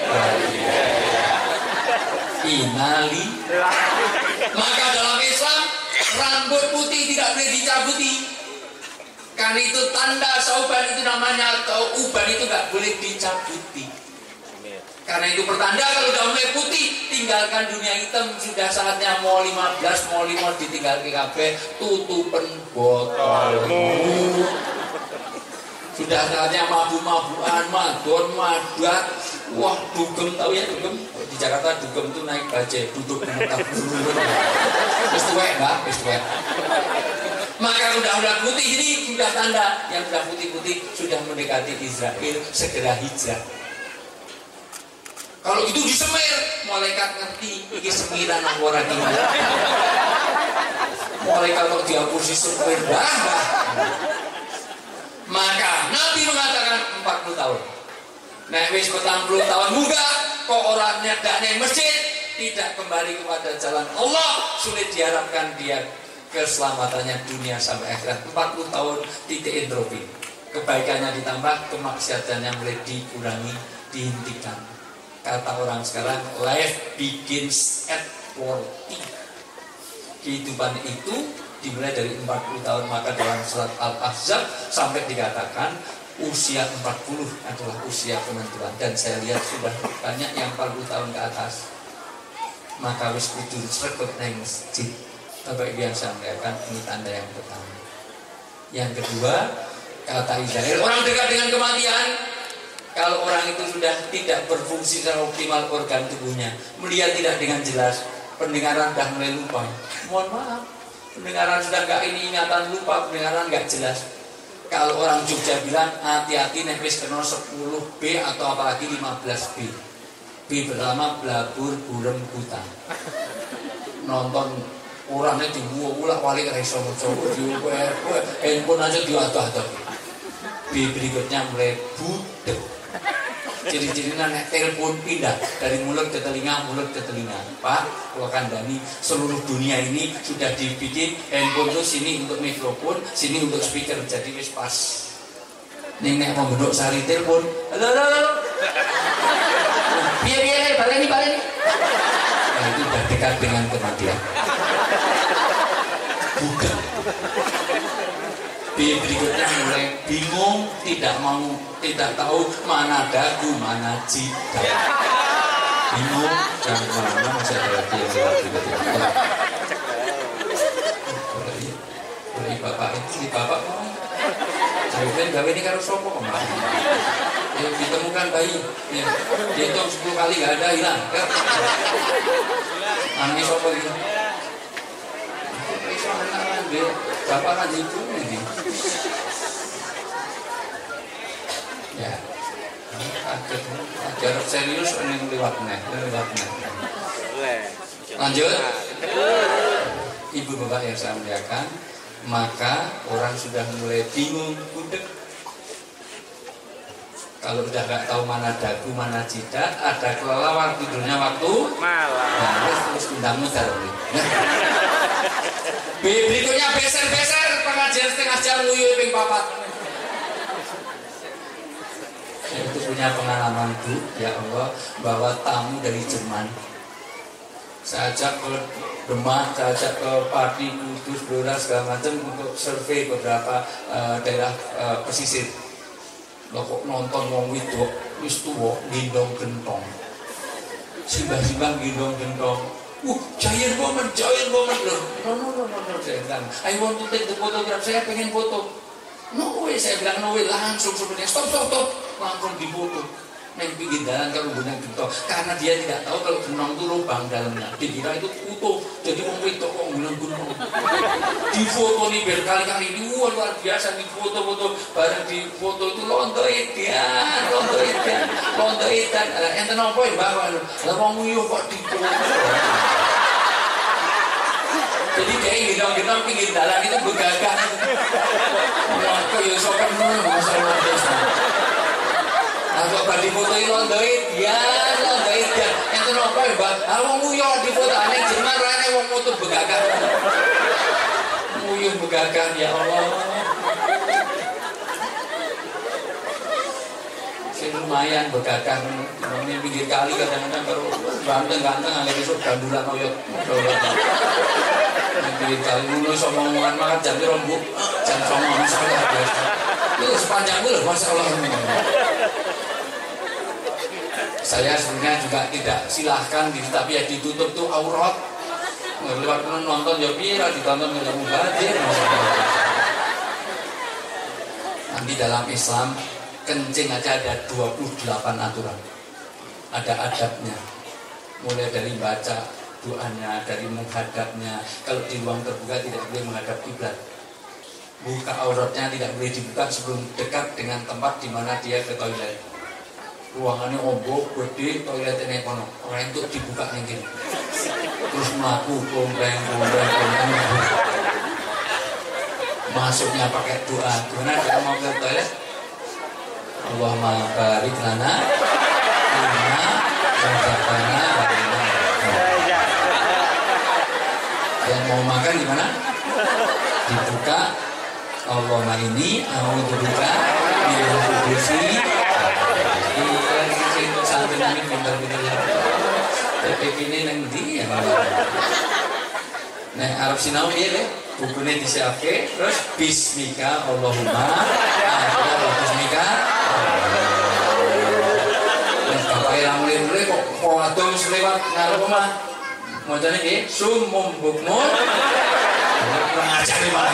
Inali. Maka dalam Islam rambut putih tidak boleh dicabuti. Karena itu tanda sauban itu namanya, atau uban itu nggak boleh dicabuti. Karena itu pertanda kalau udah mulai putih, tinggalkan dunia hitam. Sudah saatnya mau 15, mau 5 ditinggal KB, tutupen botolmu. Sudah saatnya mabuk-mabukan, madon, madat. Wah, dugem, tahu ya dugem? Di Jakarta dugem itu naik bajai, duduk menetap dulu. Terus tuwek enggak? Terus tuwek. Maka udah putih ini sudah tanda yang sudah putih-putih sudah mendekati Israel, segera hijrah. Kalau itu disemir, malaikat ngerti iki semiran orang ini. mulai kalau dihapusi supir bah. Maka Nabi mengatakan 40 tahun. Nek wis 40 tahun munggah kok orang nyedakne masjid tidak kembali kepada jalan Allah, sulit diharapkan dia keselamatannya dunia sampai akhirat. 40 tahun titik entropi. Kebaikannya ditambah, kemaksiatannya mulai dikurangi, dihentikan. Kata orang sekarang, life begins at 40. Kehidupan itu dimulai dari 40 tahun. Maka dalam surat Al-Ahzab sampai dikatakan usia 40 adalah usia penentuan. Dan saya lihat sudah banyak yang 40 tahun ke atas. Maka wis kudu sregep nang masjid. Bapak Ibu yang saya muliakan, ini tanda yang pertama. Yang kedua, kata Israel, orang dekat dengan kematian. Kalau orang itu sudah tidak berfungsi secara optimal organ tubuhnya, melihat tidak dengan jelas, pendengaran sudah mulai lupa. Mohon maaf, pendengaran sudah nggak ini, ingatan lupa, pendengaran nggak jelas. Kalau orang Jogja bilang hati-hati nek wis kena 10B atau apalagi 15B. B pertama blabur burem buta. Nonton orangnya dibuang-ulang wali reso mencoba diuwer, handphone aja diwadah-wadah. B berikutnya mulai budek. Ciri-cirinya nek telepon pindah dari mulut ke telinga, mulut ke telinga. Pak, kalau kandani seluruh dunia ini sudah dibikin handphone tuh sini untuk mikrofon, sini untuk speaker, jadi wis pas. Nek mau bentuk sari telepon, halo. Biar baleni. Nah, itu sudah dekat dengan kematian. Bukan. Berikutnya mulai bingung, tidak tahu mana dagu, mana jidat. Bingung, jangan kemana-mana, masih ada lagi yang lewat tiba-tiba. Boleh bapak ini, bapak mau. Jawabin gawe ini karo sopo kemana? Ditemukan bayi, dihitung 10 kali nggak ada, hilang. Nangis sopo ini. Bapak kan itu ini. Ya, ajar serius ini lewatnya. Lanjut. Ibu bapak yang saya muliakan, maka orang sudah mulai bingung, budek. Kalau udah nggak tahu mana dagu, mana jidat, ada kelelawar tidurnya waktu malam. Nah, terus undang-undang. Berikutnya beser-beser pengajian setengah jam luyu ping papat. Saya itu punya pengalaman Bu, ya Allah, bawa tamu dari Jerman. Saya ajak ke Demak, saya ajak ke Pati, Kudus, Blora, segala macam untuk survei beberapa daerah pesisir. Loh kok nonton wong wedok wis tuwa gendong gentong. Simbah-simbah gendong gentong. Giant woman loh. No, saya bilang, I want to take the photograph, saya pengen foto. No way, saya bilang no way, langsung sebenarnya stop, langsung difoto. Neng pinggir jalan kalau gunung gentong, karena dia tidak tahu kalau gentong itu lubang dalamnya. Dikira itu utuh, jadi wong wedok kok gunung gentong. Difoto nih berkali-kali, luar biasa nih foto-foto, bareng di foto itu londo edan, enten apa ya mbak? Lah wong nguyuh kok difoto. Jadi dia gendong pinggir jalan itu begagah. Kok ya sopan masalah desa. Kalau badi foto ini londoit, yang itu apa ya mbak? Kalau nguyuh di foto aneh Jerman, aneh wong foto begagah. Nguyuh begagah, ya Allah. Lumayan begagah, ini pinggir kali kadang-kadang kalau ganteng agak besok gandulan oyot. Pinggir kali dulu sama omongan makan jam rombuk, jam sama masalah biasa. Itu sepanjang bulan masalah. Saya sebenarnya juga tidak silahkan gitu, tapi ya ditutup tuh aurat. Lewat nonton ya pira ditonton oleh mubazir. Nanti dalam Islam kencing aja ada 28 aturan. Ada adabnya. Mulai dari baca doanya, dari menghadapnya. Kalau di ruang terbuka tidak boleh menghadap kiblat. Buka auratnya tidak boleh dibuka sebelum dekat dengan tempat di mana dia ke toilet. Ruangannya ombok, gede, toiletnya kono. Orang itu dibuka nih gini. Terus melaku, kompleng. Masuknya pakai doa. Gimana kalau mau ke toilet? Allahumma barik lana lana razaqana wa yang mau makan gimana? Dibuka. Allahumma ini a'udzubika minal khubuthi. Ini sampai nanti pintar-pintar ya. PPP ini nang ndi ya. Nah, Arab sinau piye le? Bukune disiapke terus bismika Allahumma ada bismika. Wis bapak irang mulai kok padha lewat ngarep omah. Macane nggih sumum bukmun. Kurang ajar malah.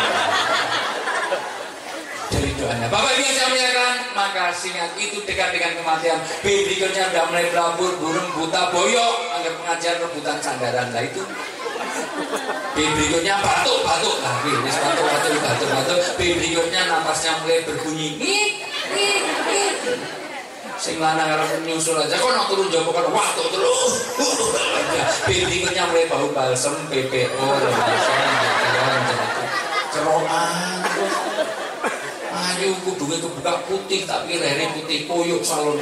Dari doanya Bapak Ibu yang saya muliakan, maka singkat itu dekat dengan kematian. B berikutnya sudah mulai berabur, burung buta boyok, anggap pengajar rebutan sandaran. Nah itu B berikutnya batuk-batuk. Nah wis batuk-batuk. B berikutnya napasnya mulai berbunyi ngit. Sing lanang arep nyusul aja kok nak turun jawab kan waktu terus. B berikutnya mulai bau balsem, BPO, keroan. Ayo kudunge kebuka putih tapi lere putih koyok salon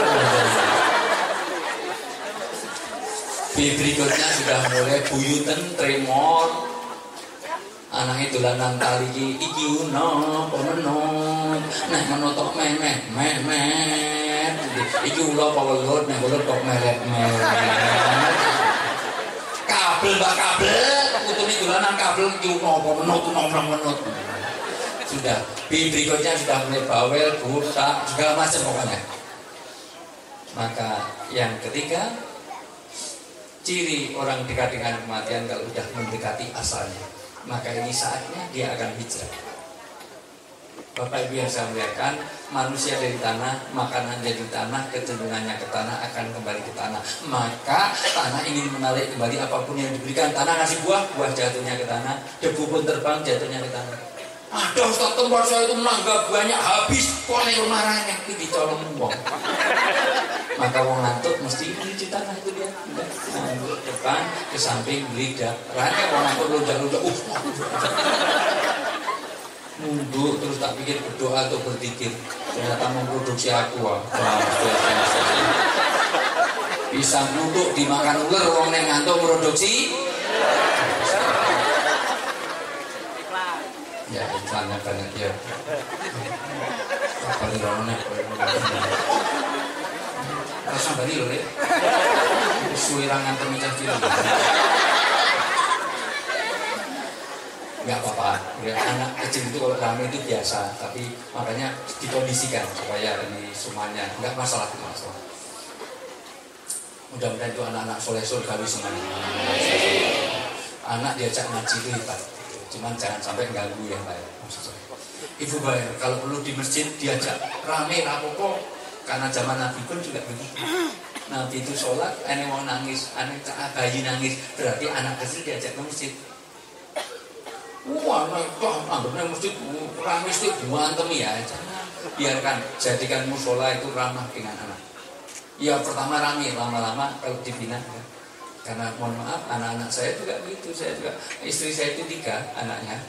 B berikutnya sudah mulai buyuten tremor. Anake dolanan tali iki ono pemenut. Nek menotok memet. Iki ula apa welut nek welut kok meret. Kabel putune dolanan kabel iki ono apa menut. Sudah, B berikutnya sudah mulai bawel, buta, segala macam pokoknya. Maka yang ketiga, ciri orang dekat dengan kematian kalau sudah mendekati asalnya, maka ini saatnya dia akan hijrah. Bapak Ibu yang saya muliakan, manusia dari tanah, makanan dari tanah, kecenderungannya ke tanah akan kembali ke tanah. Maka tanah ingin menarik kembali apapun yang diberikan. Tanah ngasih buah jatuhnya ke tanah. Debu pun terbang, jatuhnya ke tanah. Ada Ustaz tempat saya itu menanggap banyak habis kok yang marahnya itu dicolong uang. Maka wong ngantuk mesti di tanah itu dia. Ngantuk depan ke samping lidah. Rane wong ngantuk lonjak-lonjak. Nunduk terus tak pikir berdoa atau berzikir. Ternyata memproduksi aqua. Bisa nunduk dimakan ular wong nek ngantuk produksi. Ya, iklannya banyak ya. Apa di dalamnya? Rasa bari loh ya. Suirangan temicah cilik. Nggak apa-apa. Ya, anak kecil itu kalau ramai itu biasa, tapi makanya dikondisikan supaya ini semuanya nggak masalah. Mudah-mudahan itu anak-anak soleh-soleh kali semuanya. Anak diajak ngaji itu hebat. Cuman jangan sampai ganggu yang lain. Ibu bayar, kalau perlu di masjid diajak rame rapopo, karena zaman Nabi pun juga begitu. Nabi itu sholat, ada orang nangis, anak bayi nangis, berarti anak kecil diajak ke masjid. Wah, anggapnya masjid rame itu buantem ya, jangan biarkan, jadikan musola itu ramah dengan anak. Ya pertama rame, lama-lama kalau dibina. Karena mohon maaf, anak-anak saya juga begitu, istri saya itu 3 anaknya.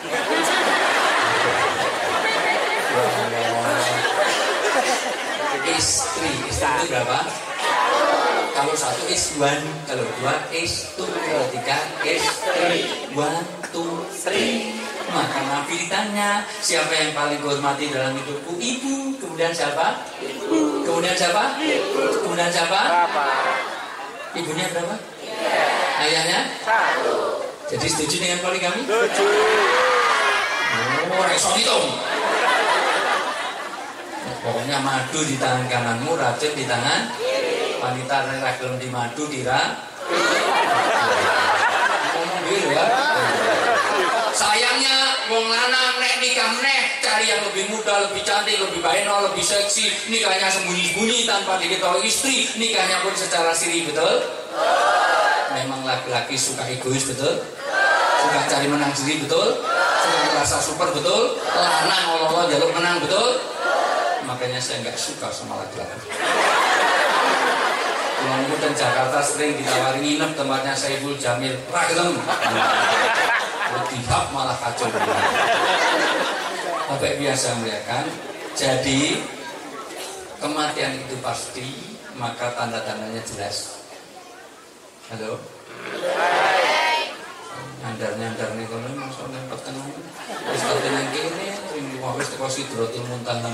Istri itu berapa? Kalau 1 is 1, kalau 2 is 2, kalau 3 is 3, 1, 2, 3. Maka Nabi ditanya, siapa yang paling dihormati dalam hidupku? Ibu. Kemudian siapa? Ibu. Kemudian siapa? Ibu. Kemudian siapa? Bapak. Ibunya berapa? 3. Ayahnya? 1. Jadi setuju dengan poligami? Setuju. Oh, rekson hitung. Pokoknya madu di tangan kananmu, racun di tangan kiri. Wanita ragam di madu dira. Ngomong dulu ya. Sayangnya wong lanang nek nikah neh cari yang lebih muda, lebih cantik, lebih baeno, lebih seksi. Nikahnya sembunyi-sembunyi tanpa diketahui istri. Nikahnya pun secara siri, betul? Memang laki-laki suka egois, betul? Suka cari menang sendiri, betul? Suka merasa super, betul? Lanang Allah jaluk menang, betul? Makanya saya nggak suka sama laki-laki. Pulang dan Jakarta sering ditawari nginep tempatnya Saiful Jamil. Ragam. dihap malah kacau. Bapak biasa melihat. Jadi kematian itu pasti, maka tanda-tandanya jelas. Halo. Nyandar nih kalau maksudnya pertengahan. Terus yang gini, ini wabes teko sidrotul muntahan.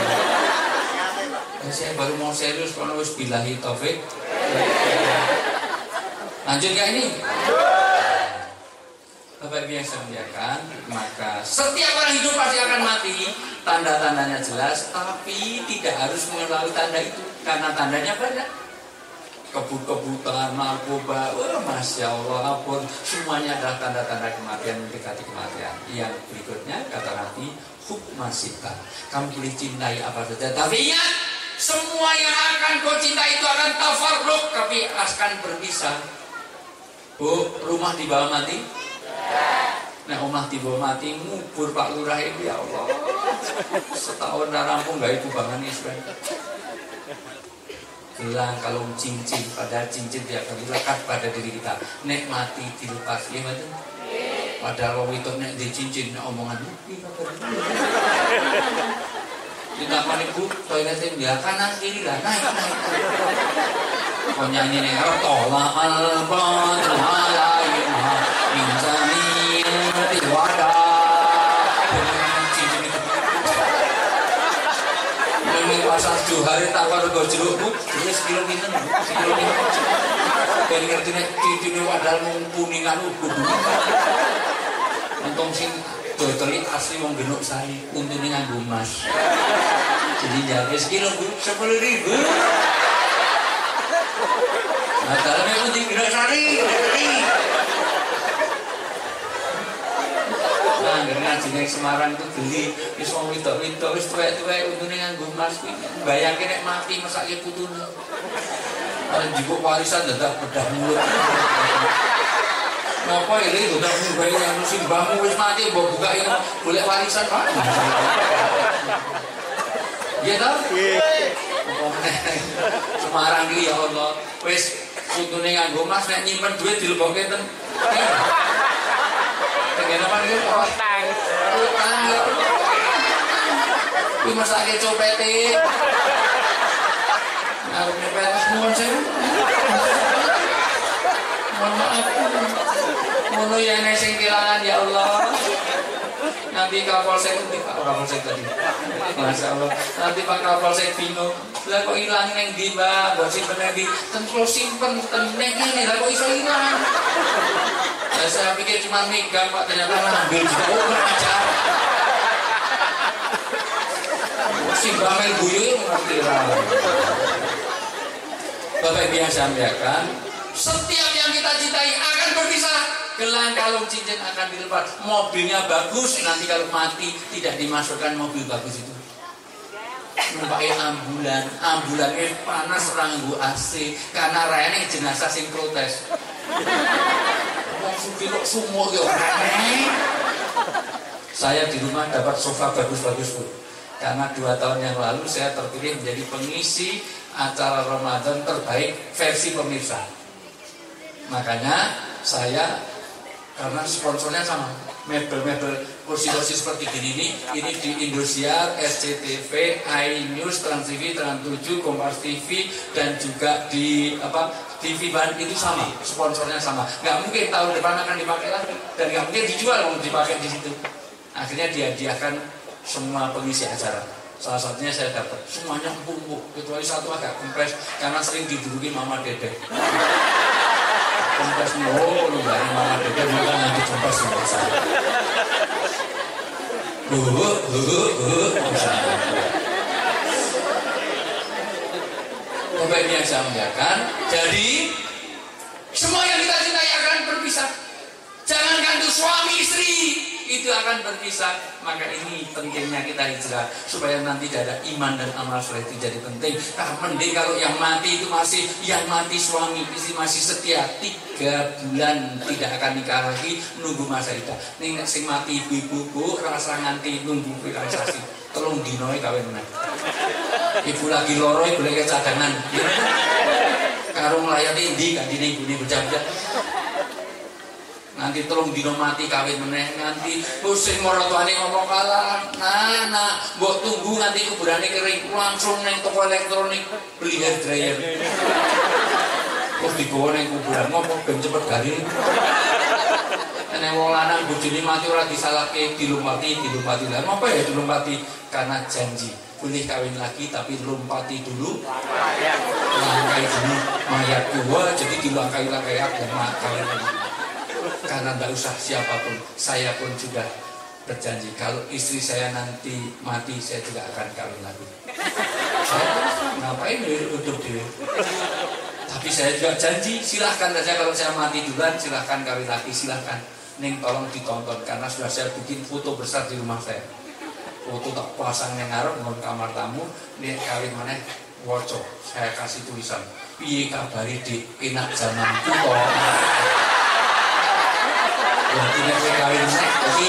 Saya baru mau serius kalau wis billahi taufik. Lanjut ya ini. Bapak Ibu yang saya muliakan, maka setiap orang hidup pasti akan mati. Tanda-tandanya jelas, tapi tidak harus melalui tanda itu, karena tandanya banyak. Kebut-kebutan, narkoba, Masya Allah, ampun, semuanya adalah tanda-tanda kematian, mendekati kematian. Yang berikutnya, kata Nabi, hukmasita. Kamu boleh cintai apa saja, tapi ingat, semua yang akan kau cintai itu akan tafarruq, tapi akan berpisah. Bu, rumah di bawah mati? Nah, omah di bawah mati, ngubur Pak Lurah itu, ya Allah. Setahun dah rampung, gak itu bangan Islam. Gelang kalau cincin, padahal cincin tidak akan dilekat pada diri kita. Nek mati dilepas, ya betul. Padahal kalau itu nek di cincin, omongan kita maniku toiletnya dia kanan kiri lah, naik. Kau nyanyi nih, tolak al-batil alaihah minjani tiwada. Pasal Johari tak warga jerukku, jadi sekilo minten. Ben ngerti nek cicine wadal mung kuningan uga. Untung sing dodoli asli wong Genuk Sari, untune nganggo emas. Jadi jaga sekilo Bu, 10.000. Nah, dalamnya pun di Genuk Sari. Nah, ngaji ning Semarang itu beli wis wong wedok-wedok wis tuwek-tuwek untune nganggo emas kuwi. Bayangke nek mati mesake putune. Arep njupuk warisan dadak bedah mulut. Napa iki udah mulai yang simbahmu wis mati mbok buka iki golek warisan Pak. Iya ta? Semarang iki ya Allah. Wis putune nganggo emas nek nyimpen duit dilebokke ten. Kenapa ini utang? Ini masaknya copete. Harus nyopet semua saya. Mohon maaf. Mohon ya nesing kehilangan ya Allah. Nanti Kapolsek tadi. Masya Allah. Nanti Pak Kapolsek bingung. Lah kok hilang neng di Mbak? Buat simpen di. Tentu simpen teneng ini. Lah kok iso hilang? Saya pikir cuma megang Pak, ternyata ngambil juga. Oh, ajar. Si Bamel Buyu mengerti lah. Bapak biasa membiarkan setiap yang kita cintai akan berpisah. Gelang kalung cincin akan dilepas. Mobilnya bagus, nanti kalau mati tidak dimasukkan mobil bagus itu. Numpai ambulannya panas ranggu AC karena rayane jenazah sing protes. Saya di rumah dapat sofa bagus-bagus Bu. Karena 2 tahun yang lalu saya terpilih menjadi pengisi acara Ramadan terbaik versi pemirsa. Makanya saya, karena sponsornya sama, mebel-mebel kursi-kursi seperti gini ini di Indosiar, SCTV, iNews, Trans TV, Trans 7, Kompas TV, dan juga di TV Ban itu sama, sponsornya sama. Nggak mungkin tahun depan akan dipakai lagi dan nggak mungkin dijual mau dipakai di situ. Akhirnya dihadiahkan semua pengisi acara. Salah satunya saya dapat, semuanya empuk-empuk, kecuali satu agak kempes karena sering diduduki Mama Dede. Kempes lu dari Mama Dede bukan nanti kempes sama saya. Bapak ini yang saya muliakan. Jadi semua yang kita cintai akan berpisah. Jangankan itu suami istri itu akan berpisah. Maka ini pentingnya kita hijrah supaya nanti ada iman dan amal soleh itu jadi penting. Karena mending kalau yang mati itu masih yang mati suami istri masih setia 3 bulan tidak akan nikah lagi nunggu masa idah. Ning sing mati ibu-ibu rasa nganti nunggu realisasi. Telung dinoi kawin meneh. Ibu lagi loro ibu lagi cadangan. Karung layani ndi gak dine ibune bejak-bejak. Nanti telung dino mati kawin meneh, nanti pusing maratuane ngomong kalah. Nah, mbok tunggu nganti kuburane kering langsung neng toko elektronik beli hair dryer. Terus digowo neng kuburan ngomong ben cepet garing. Nek wong lanang bojone mati ora disalahke, dilumpati. Lah apa ya dilumpati? Karena janji. Boleh kawin lagi tapi lumpati dulu. Langkai dulu mayat tua, jadi dilangkai-langkai dan kawin lagi. Karena tidak usah siapapun, saya pun juga berjanji kalau istri saya nanti mati saya juga akan kawin lagi. Saya ngapain hidup dia? Tapi saya juga janji, silahkan saja kalau saya mati duluan, silahkan kawin lagi, silahkan. Neng tolong ditonton karena sudah saya bikin foto besar di rumah saya. Foto tak pasang yang ngarep di kamar tamu, nih kawin mana? Woco, saya kasih tulisan. Piye kabari di enak zamanku kok. Berarti nek kawin iki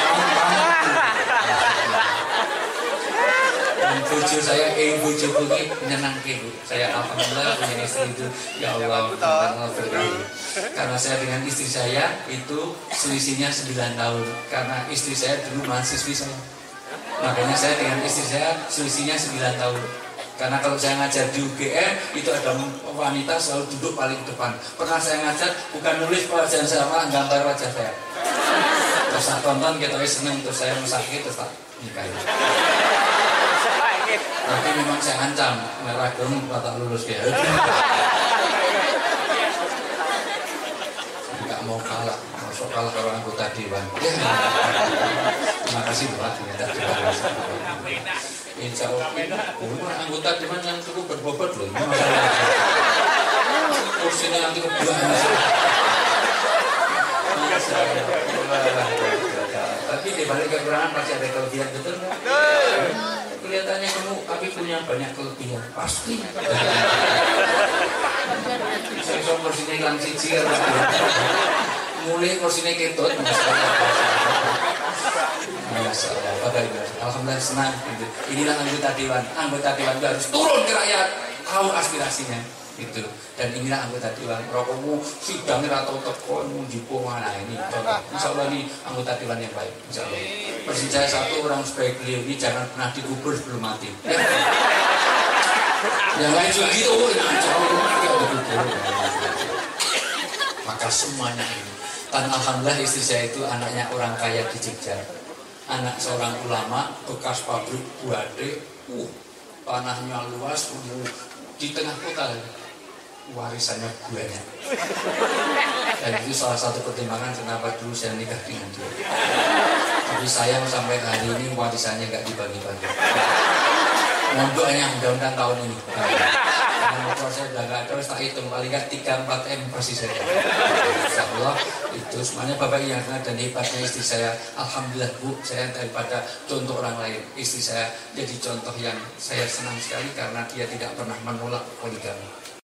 bojo saya bojo iki nyenangke Bu. Saya alhamdulillah punya istri itu ya Allah karena saya dengan istri saya itu selisihnya 9 tahun karena istri saya dulu mahasiswi saya. Makanya saya dengan istri saya selisihnya 9 tahun. Karena kalau saya ngajar di UGM itu ada wanita selalu duduk paling depan. Pernah saya ngajar bukan nulis pelajaran saya malah gambar wajah saya. Terus saya tonton kita seneng terus saya mesake terus tak nikahin. Tapi memang saya ancam merah dong tak lulus ya. Enggak mau kalah, masuk kalah kalau anggota dewan. Terima kasih Pak, ternyata insya Allah anggota dewan yang cukup berbobot loh. Kursinya nanti kebuang. Tapi di balik kekurangan pasti ada kelebihan, betul nggak? Kelihatannya kamu tapi punya banyak kelebihan pasti. Saya so kursinya hilang siji mulai kursinya ketut. Alhamdulillah senang. Inilah anggota dewan. Anggota dewan itu harus turun ke rakyat, tahu aspirasinya gitu. Dan inilah anggota dewan. Rokokmu sidangnya atau teko jipo mana ini. Insya Allah ini anggota dewan yang baik. Insya Allah. Persis saya satu orang sebaik beliau ini jangan pernah dikubur sebelum mati. Yang lain juga gitu. Maka semuanya ini. Dan alhamdulillah istri saya itu anaknya orang kaya di Jogja. Anak seorang ulama, bekas pabrik buade, tanahnya luas, di tengah kota, warisannya banyak. Dan itu salah satu pertimbangan kenapa dulu saya nikah dengan dia. Tapi sayang sampai hari ini warisannya gak dibagi-bagi. Mondoknya mudah-mudahan tahun ini. Karena motor saya udah gak ada, tak hitung paling gak 3-4 M persis saja. Insya Allah itu semuanya Bapak yang dan hebatnya istri saya. Alhamdulillah Bu, saya daripada contoh orang lain, istri saya jadi contoh yang saya senang sekali karena dia tidak pernah menolak poligami.